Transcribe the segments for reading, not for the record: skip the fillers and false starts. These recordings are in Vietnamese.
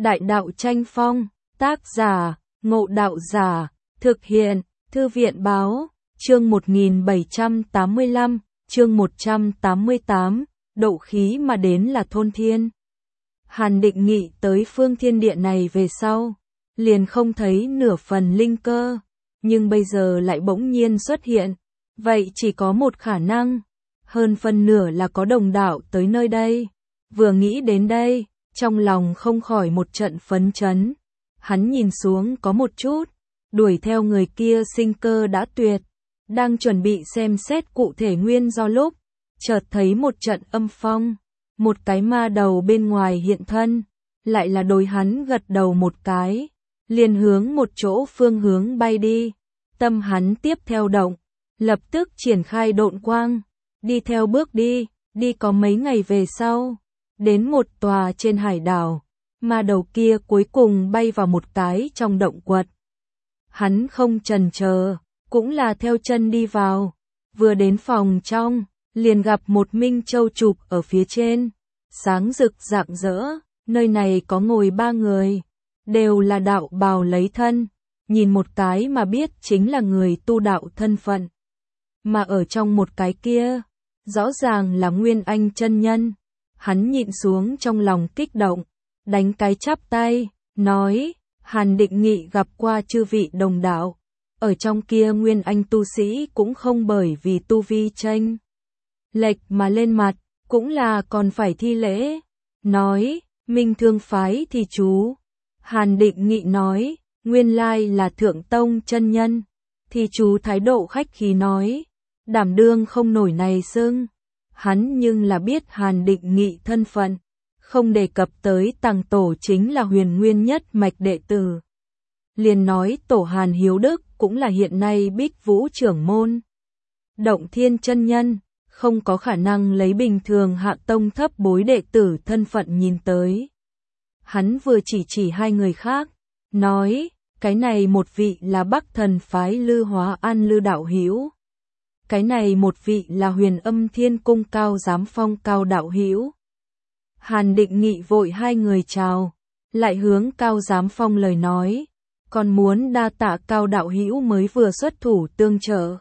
Đại đạo tranh phong, tác giả, Ngộ Đạo Giả, thực hiện, Thư viện báo, chương 1785, chương 188, độ khí mà đến là thôn thiên. Hàn Định Nghị tới phương thiên địa này về sau, liền không thấy nửa phần linh cơ, nhưng bây giờ lại bỗng nhiên xuất hiện, vậy chỉ có một khả năng, hơn phân nửa là có đồng đạo tới nơi đây. Vừa nghĩ đến đây, trong lòng không khỏi một trận phấn chấn, hắn nhìn xuống có một chút, đuổi theo người kia sinh cơ đã tuyệt, đang chuẩn bị xem xét cụ thể nguyên do lúc, chợt thấy một trận âm phong, một cái ma đầu bên ngoài hiện thân, lại là đối hắn gật đầu một cái, liền hướng một chỗ phương hướng bay đi, tâm hắn tiếp theo động, lập tức triển khai độn quang, đi theo bước đi có mấy ngày về sau, đến một tòa trên hải đảo, ma đầu kia cuối cùng bay vào một cái trong động quật. Hắn không chần chờ, cũng là theo chân đi vào, vừa đến phòng trong, liền gặp một minh châu chụp ở phía trên, sáng rực rạng rỡ, nơi này có ngồi ba người, đều là đạo bào lấy thân, nhìn một cái mà biết chính là người tu đạo thân phận. Mà ở trong một cái kia, rõ ràng là Nguyên Anh chân nhân, hắn nhịn xuống trong lòng kích động, đánh cái chắp tay, nói, Hàn Định Nghị gặp qua chư vị đồng đạo, ở trong kia Nguyên Anh tu sĩ cũng không bởi vì tu vi chênh lệch mà lên mặt, cũng là còn phải thi lễ, nói, Minh Thương phái thì chú. Hàn Định Nghị nói, nguyên lai là Thượng Tông chân nhân, thì chú thái độ khách khí nói, đảm đương không nổi này xưng. Hắn nhưng là biết Hàn Định Nghị thân phận, không đề cập tới tàng tổ chính là huyền nguyên nhất mạch đệ tử. Liền nói tổ Hàn Hiếu Đức cũng là hiện nay Bích Vũ trưởng môn. Động Thiên chân nhân, không có khả năng lấy bình thường hạ tông thấp bối đệ tử thân phận nhìn tới. Hắn vừa chỉ hai người khác, nói, cái này một vị là Bắc Thần phái Lư Hóa An Lư đạo hữu. Cái này một vị là Huyền Âm Thiên Cung Cao Giám Phong Cao đạo hữu. Hàn Định Nghị vội hai người chào, lại hướng Cao Giám Phong lời nói, còn muốn đa tạ Cao đạo hữu mới vừa xuất thủ tương trợ.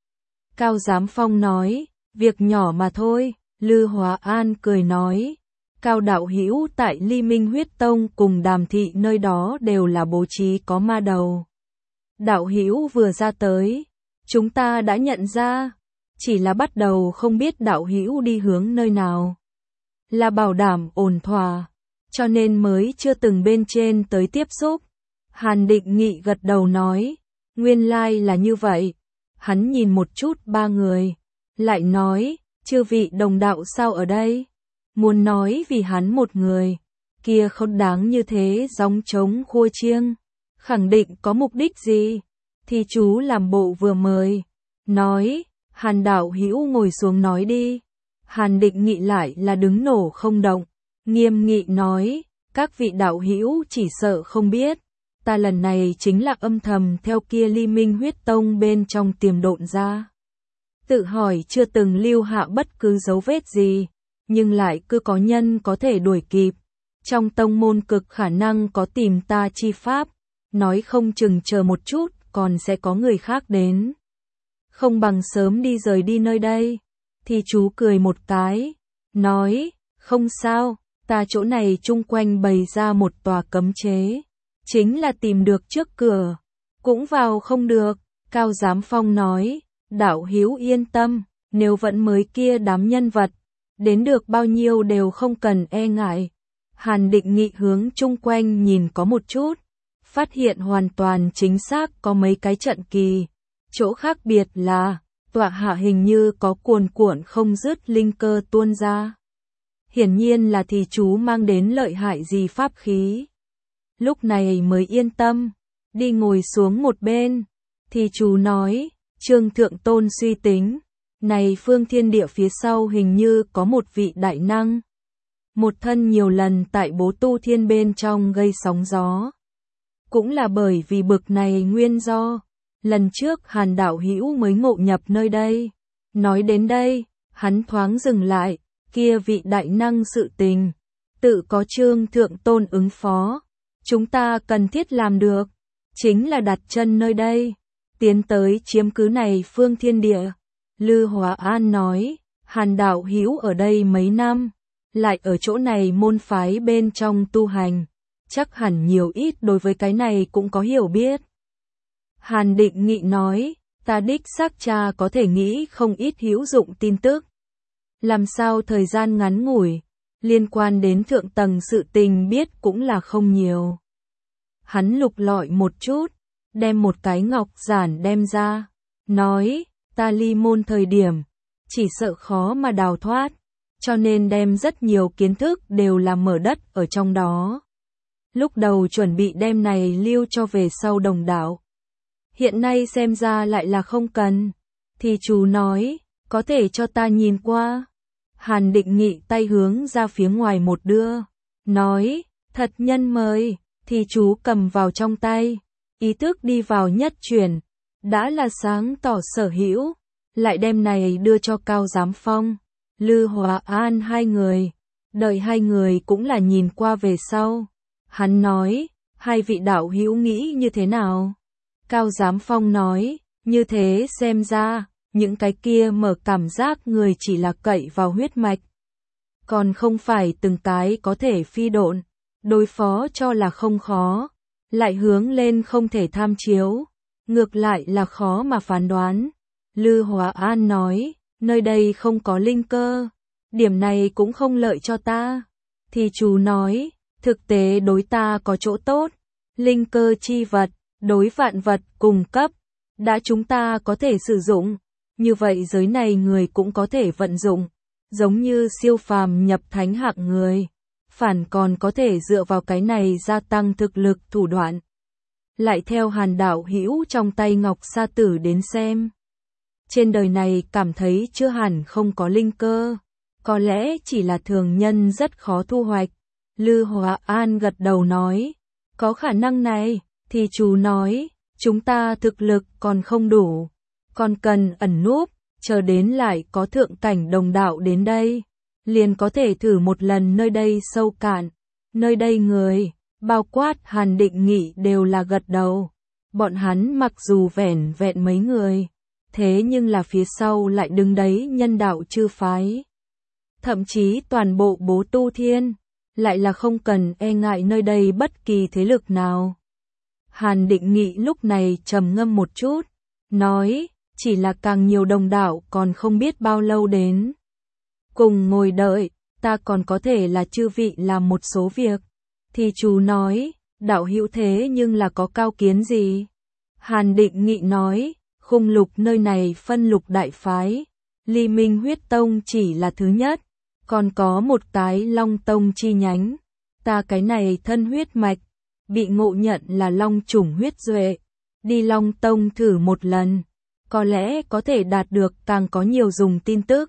Cao Giám Phong nói, việc nhỏ mà thôi. Lư Hóa An cười nói, Cao đạo hữu tại Ly Minh Huyết Tông cùng Đàm thị nơi đó đều là bố trí có ma đầu. Đạo hữu vừa ra tới, chúng ta đã nhận ra, chỉ là bắt đầu không biết đạo hữu đi hướng nơi nào. Là bảo đảm ổn thỏa, cho nên mới chưa từng bên trên tới tiếp xúc. Hàn Định Nghị gật đầu nói, nguyên lai là như vậy. Hắn nhìn một chút ba người, lại nói, chư vị đồng đạo sao ở đây? Muốn nói vì hắn một người, kia không đáng như thế gióng trống khua chiêng, khẳng định có mục đích gì? Thì chú làm bộ vừa mời, nói, Hàn đạo hữu ngồi xuống nói đi. Hàn Định Nghị lại là đứng nổ không động, nghiêm nghị nói, các vị đạo hữu chỉ sợ không biết, ta lần này chính là âm thầm theo kia Ly Minh Huyết Tông bên trong tiềm độn ra. Tự hỏi chưa từng lưu hạ bất cứ dấu vết gì, nhưng lại cứ có nhân có thể đuổi kịp. Trong tông môn cực khả năng có tìm ta chi pháp, nói không chừng chờ một chút còn sẽ có người khác đến. Không bằng sớm đi rời đi nơi đây. Thì chú cười một cái, nói, không sao, ta chỗ này chung quanh bày ra một tòa cấm chế, chính là tìm được trước cửa, cũng vào không được. Cao Giám Phong nói, đạo hữu yên tâm, nếu vẫn mới kia đám nhân vật, đến được bao nhiêu đều không cần e ngại. Hàn Định Nghị hướng chung quanh nhìn có một chút, phát hiện hoàn toàn chính xác có mấy cái trận kỳ, chỗ khác biệt là, tọa hạ hình như có cuồn cuộn không dứt linh cơ tuôn ra. Hiển nhiên là thì chú mang đến lợi hại gì pháp khí. Lúc này mới yên tâm, đi ngồi xuống một bên, thì chú nói, Trương Thượng Tôn suy tính, này phương thiên địa phía sau hình như có một vị đại năng. Một thân nhiều lần tại Bố Tu Thiên bên trong gây sóng gió. Cũng là bởi vì bực này nguyên do, lần trước Hàn đạo hữu mới ngộ nhập nơi đây. Nói đến đây, hắn thoáng dừng lại, kia vị đại năng sự tình, tự có Trương Thượng Tôn ứng phó, chúng ta cần thiết làm được, chính là đặt chân nơi đây, tiến tới chiếm cứ này phương thiên địa. Lư Hóa An nói, Hàn đạo hữu ở đây mấy năm, lại ở chỗ này môn phái bên trong tu hành, chắc hẳn nhiều ít đối với cái này cũng có hiểu biết. Hàn Định Nghị nói, ta đích xác cha có thể nghĩ không ít hữu dụng tin tức. Làm sao thời gian ngắn ngủi, liên quan đến thượng tầng sự tình biết cũng là không nhiều. Hắn lục lọi một chút, đem một cái ngọc giản đem ra, nói, ta ly môn thời điểm, chỉ sợ khó mà đào thoát, cho nên đem rất nhiều kiến thức đều là mở đất ở trong đó. Lúc đầu chuẩn bị đem này lưu cho về sau đồng đạo. Hiện nay xem ra lại là không cần. Thì chú nói, có thể cho ta nhìn qua. Hàn Định Nghị tay hướng ra phía ngoài một đưa, nói, thật nhân mời, thì chú cầm vào trong tay, ý thức đi vào nhất truyền, đã là sáng tỏ sở hữu, lại đem này đưa cho Cao Giám Phong, Lư Hóa An hai người, đợi hai người cũng là nhìn qua về sau. Hắn nói, hai vị đạo hữu nghĩ như thế nào? Cao Giám Phong nói, như thế xem ra, những cái kia mở cảm giác người chỉ là cậy vào huyết mạch. Còn không phải từng cái có thể phi độn, đối phó cho là không khó, lại hướng lên không thể tham chiếu, ngược lại là khó mà phán đoán. Lư Hóa An nói, nơi đây không có linh cơ, điểm này cũng không lợi cho ta. Thì chú nói, thực tế đối ta có chỗ tốt, linh cơ chi vật, đối vạn vật cùng cấp, đã chúng ta có thể sử dụng, như vậy giới này người cũng có thể vận dụng, giống như siêu phàm nhập thánh hạng người, phản còn có thể dựa vào cái này gia tăng thực lực thủ đoạn. Lại theo Hàn đạo hữu trong tay Ngọc Sa Tử đến xem, trên đời này cảm thấy chưa hẳn không có linh cơ, có lẽ chỉ là thường nhân rất khó thu hoạch. Lư Hóa An gật đầu nói, có khả năng này. Thì chú nói, chúng ta thực lực còn không đủ, còn cần ẩn núp, chờ đến lại có thượng cảnh đồng đạo đến đây, liền có thể thử một lần nơi đây sâu cạn. Nơi đây người, bao quát Hàn Định Nghị đều là gật đầu. Bọn hắn mặc dù vẻn vẹn mấy người, thế nhưng là phía sau lại đứng đấy nhân đạo chư phái. Thậm chí toàn bộ Bố Tu Thiên, lại là không cần e ngại nơi đây bất kỳ thế lực nào. Hàn Định Nghị lúc này trầm ngâm một chút, nói, chỉ là càng nhiều đồng đạo còn không biết bao lâu đến. Cùng ngồi đợi, ta còn có thể là chư vị làm một số việc. Thì chú nói, đạo hữu thế nhưng là có cao kiến gì? Hàn Định Nghị nói, khung lục nơi này phân lục đại phái, Ly Minh Huyết Tông chỉ là thứ nhất, còn có một cái Long Tông chi nhánh. Ta cái này thân huyết mạch, bị ngộ nhận là Long chủng huyết duệ, đi Long Tông thử một lần, có lẽ có thể đạt được càng có nhiều dùng tin tức.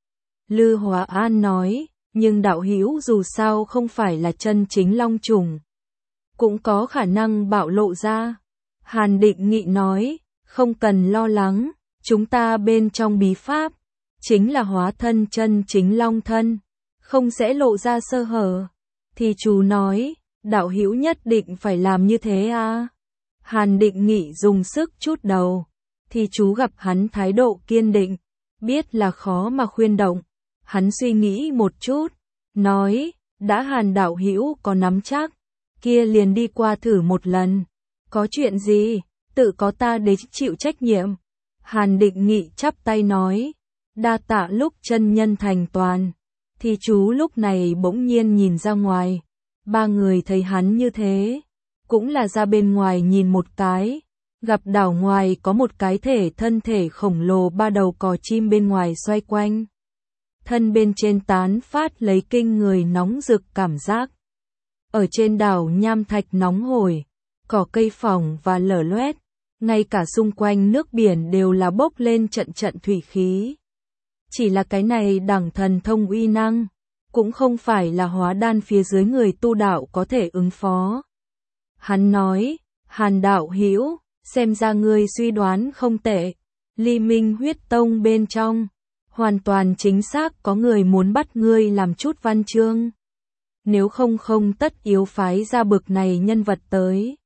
Lư Hóa An nói, nhưng đạo hữu dù sao không phải là chân chính Long chủng, cũng có khả năng bạo lộ ra. Hàn Định Nghị nói, không cần lo lắng, chúng ta bên trong bí pháp, chính là hóa thân chân chính Long thân, không sẽ lộ ra sơ hở. Thì chú nói, đạo hữu nhất định phải làm như thế à? Hàn Định Nghị dùng sức chút đầu. Thì chú gặp hắn thái độ kiên định, biết là khó mà khuyên động. Hắn suy nghĩ một chút, nói, đã Hàn đạo hữu có nắm chắc, kia liền đi qua thử một lần. Có chuyện gì, tự có ta để chịu trách nhiệm. Hàn Định Nghị chắp tay nói, đa tạ lúc chân nhân thành toàn. Thì chú lúc này bỗng nhiên nhìn ra ngoài. Ba người thấy hắn như thế, cũng là ra bên ngoài nhìn một cái, gặp đảo ngoài có một cái thân thể khổng lồ ba đầu cò chim bên ngoài xoay quanh. Thân bên trên tán phát lấy kinh người nóng rực cảm giác. Ở trên đảo nham thạch nóng hổi, cỏ cây phỏng và lở loét, ngay cả xung quanh nước biển đều là bốc lên trận trận thủy khí. Chỉ là cái này đẳng thần thông uy năng, cũng không phải là hóa đan phía dưới người tu đạo có thể ứng phó. Hắn nói, Hàn đạo hữu, xem ra ngươi suy đoán không tệ, Ly Minh Huyết Tông bên trong, hoàn toàn chính xác có người muốn bắt ngươi làm chút văn chương. nếu không tất yếu phái ra bực này nhân vật tới.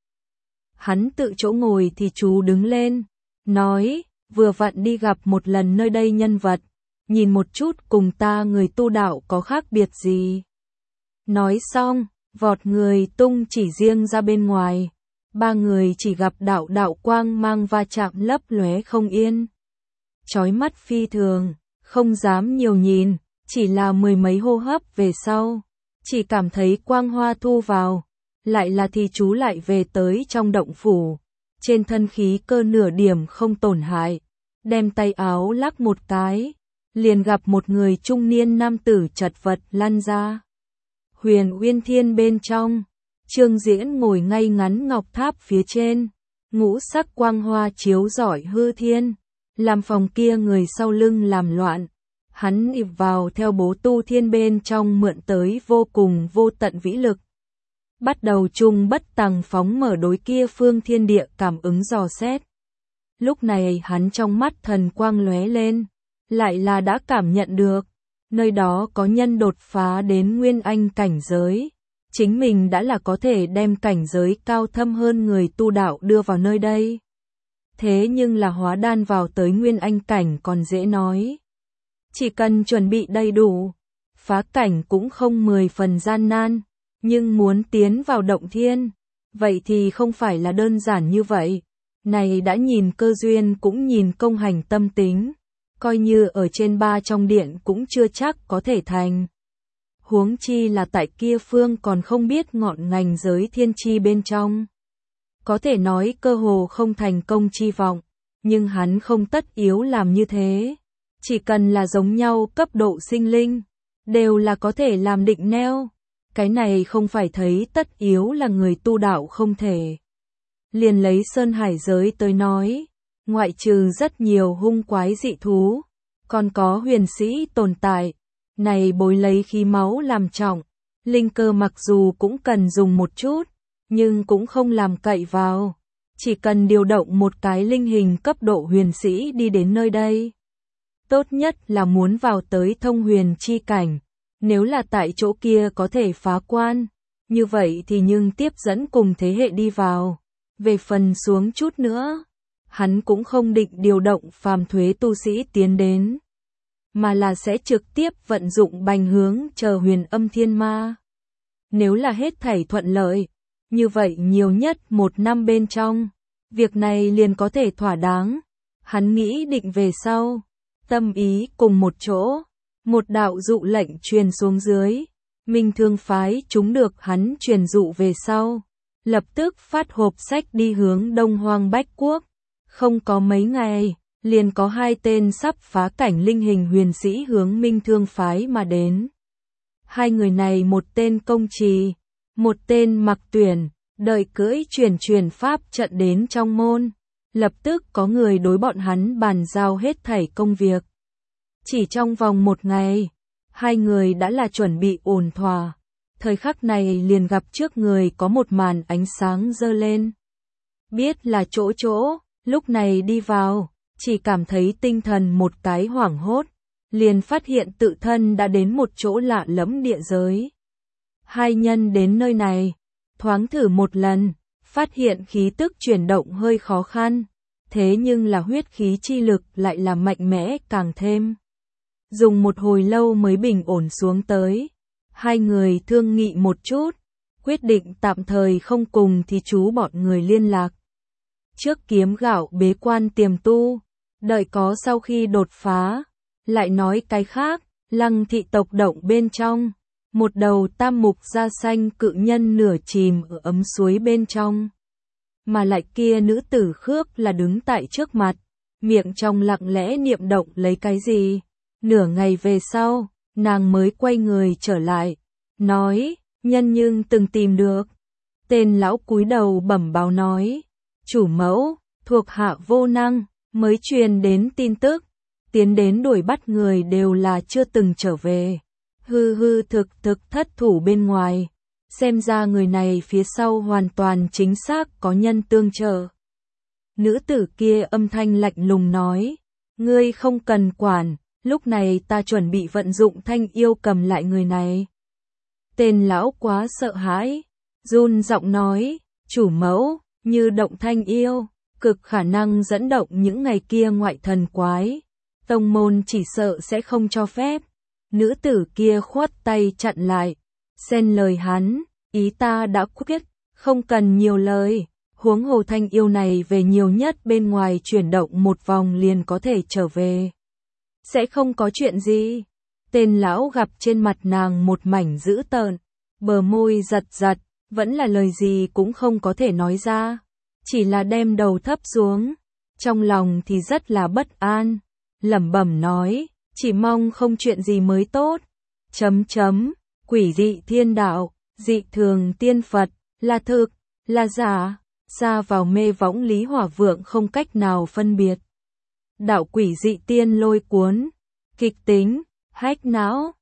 Hắn tự chỗ ngồi thì chú đứng lên, nói, vừa vặn đi gặp một lần nơi đây nhân vật, nhìn một chút cùng ta người tu đạo có khác biệt gì. Nói xong, vọt người tung chỉ riêng ra bên ngoài, ba người chỉ gặp đạo quang mang va chạm lấp lóe không yên. Chói mắt phi thường, không dám nhiều nhìn, chỉ là mười mấy hô hấp về sau, chỉ cảm thấy quang hoa thu vào, lại là thì chú lại về tới trong động phủ, trên thân khí cơ nửa điểm không tổn hại, đem tay áo lắc một cái, liền gặp một người trung niên nam tử chật vật lăn ra. Huyền Uyên Thiên bên trong, Trương Diễn ngồi ngay ngắn ngọc tháp phía trên, ngũ sắc quang hoa chiếu rọi hư thiên, làm phòng kia người sau lưng làm loạn. Hắn ịp vào theo bố tu thiên bên trong mượn tới vô cùng vô tận vĩ lực. Bắt đầu chung bất tằng phóng mở đối kia phương thiên địa cảm ứng dò xét. Lúc này hắn trong mắt thần quang lóe lên, lại là đã cảm nhận được, nơi đó có nhân đột phá đến nguyên anh cảnh giới. Chính mình đã là có thể đem cảnh giới cao thâm hơn người tu đạo đưa vào nơi đây. Thế nhưng là hóa đan vào tới nguyên anh cảnh còn dễ nói. Chỉ cần chuẩn bị đầy đủ, phá cảnh cũng không 10 phần gian nan, nhưng muốn tiến vào động thiên, vậy thì không phải là đơn giản như vậy. Này đã nhìn cơ duyên cũng nhìn công hành tâm tính, coi như ở trên ba trong điện cũng chưa chắc có thể thành. Huống chi là tại kia phương còn không biết ngọn ngành giới thiên chi bên trong. Có thể nói cơ hồ không thành công chi vọng, nhưng hắn không tất yếu làm như thế. Chỉ cần là giống nhau cấp độ sinh linh, đều là có thể làm định neo. Cái này không phải thấy tất yếu là người tu đạo không thể. Liền lấy Sơn Hải giới tới nói, ngoại trừ rất nhiều hung quái dị thú, còn có huyền sĩ tồn tại. Này bối lấy khí máu làm trọng, linh cơ mặc dù cũng cần dùng một chút, nhưng cũng không làm cậy vào. Chỉ cần điều động một cái linh hình cấp độ huyền sĩ đi đến nơi đây. Tốt nhất là muốn vào tới thông huyền chi cảnh, nếu là tại chỗ kia có thể phá quan, như vậy thì nhưng tiếp dẫn cùng thế hệ đi vào. Về phần xuống chút nữa, hắn cũng không định điều động phàm thuế tu sĩ tiến đến, mà là sẽ trực tiếp vận dụng bành hướng chờ huyền âm thiên ma. Nếu là hết thảy thuận lợi, như vậy nhiều nhất 1 năm bên trong, việc này liền có thể thỏa đáng. Hắn nghĩ định về sau, tâm ý cùng một chỗ, một đạo dụ lệnh truyền xuống dưới, Minh Thương phái chúng được hắn truyền dụ về sau, lập tức phát hộp sách đi hướng Đông Hoang Bách Quốc. Không có mấy ngày, liền có 2 tên sắp phá cảnh linh hình huyền sĩ hướng Minh Thương phái mà đến. 2 người này một tên Công Trì, một tên Mặc Tuyển, đợi cưỡi truyền pháp trận đến trong môn, lập tức có người đối bọn hắn bàn giao hết thảy công việc. Chỉ trong vòng 1 ngày, 2 người đã là chuẩn bị ổn thỏa. Thời khắc này liền gặp trước người có một màn ánh sáng dơ lên. Biết là chỗ, lúc này đi vào, chỉ cảm thấy tinh thần một cái hoảng hốt, liền phát hiện tự thân đã đến một chỗ lạ lẫm địa giới. 2 nhân đến nơi này, thoáng thử một lần, phát hiện khí tức chuyển động hơi khó khăn, thế nhưng là huyết khí chi lực lại là mạnh mẽ càng thêm. Dùng một hồi lâu mới bình ổn xuống tới. 2 người thương nghị một chút, quyết định tạm thời không cùng thì chú bọn người liên lạc. Trước kiếm gạo bế quan tiềm tu, đợi có sau khi đột phá, lại nói cái khác, Lăng thị tộc động bên trong, một đầu tam mục da xanh cự nhân nửa chìm ở ấm suối bên trong. Mà lại kia nữ tử khước là đứng tại trước mặt, miệng trong lặng lẽ niệm động lấy cái gì. Nửa ngày về sau, nàng mới quay người trở lại, nói, nhân nhưng từng tìm được. Tên lão cúi đầu bẩm báo nói, chủ mẫu, thuộc hạ vô năng, mới truyền đến tin tức, tiến đến đuổi bắt người đều là chưa từng trở về. Thực thất thủ bên ngoài, xem ra người này phía sau hoàn toàn chính xác có nhân tương trợ. Nữ tử kia âm thanh lạnh lùng nói, ngươi không cần quản. Lúc này ta chuẩn bị vận dụng thanh yêu cầm lại người này. Tên lão quá sợ hãi, run giọng nói, chủ mẫu, như động thanh yêu, cực khả năng dẫn động những ngày kia ngoại thần quái. Tông môn chỉ sợ sẽ không cho phép. Nữ tử kia khoát tay chặn lại, xen lời hắn, ý ta đã quyết, không cần nhiều lời. Huống hồ thanh yêu này về nhiều nhất bên ngoài chuyển động một vòng liền có thể trở về. Sẽ không có chuyện gì. Tên lão gặp trên mặt nàng một mảnh dữ tợn, bờ môi giật giật, vẫn là lời gì cũng không có thể nói ra. Chỉ là đem đầu thấp xuống, trong lòng thì rất là bất an, lẩm bẩm nói, chỉ mong không chuyện gì mới tốt. Quỷ dị thiên đạo, dị thường tiên Phật, là thực, là giả, xa vào mê võng Lý Hỏa Vượng không cách nào phân biệt. Đạo quỷ dị tiên lôi cuốn, kịch tính, hách não,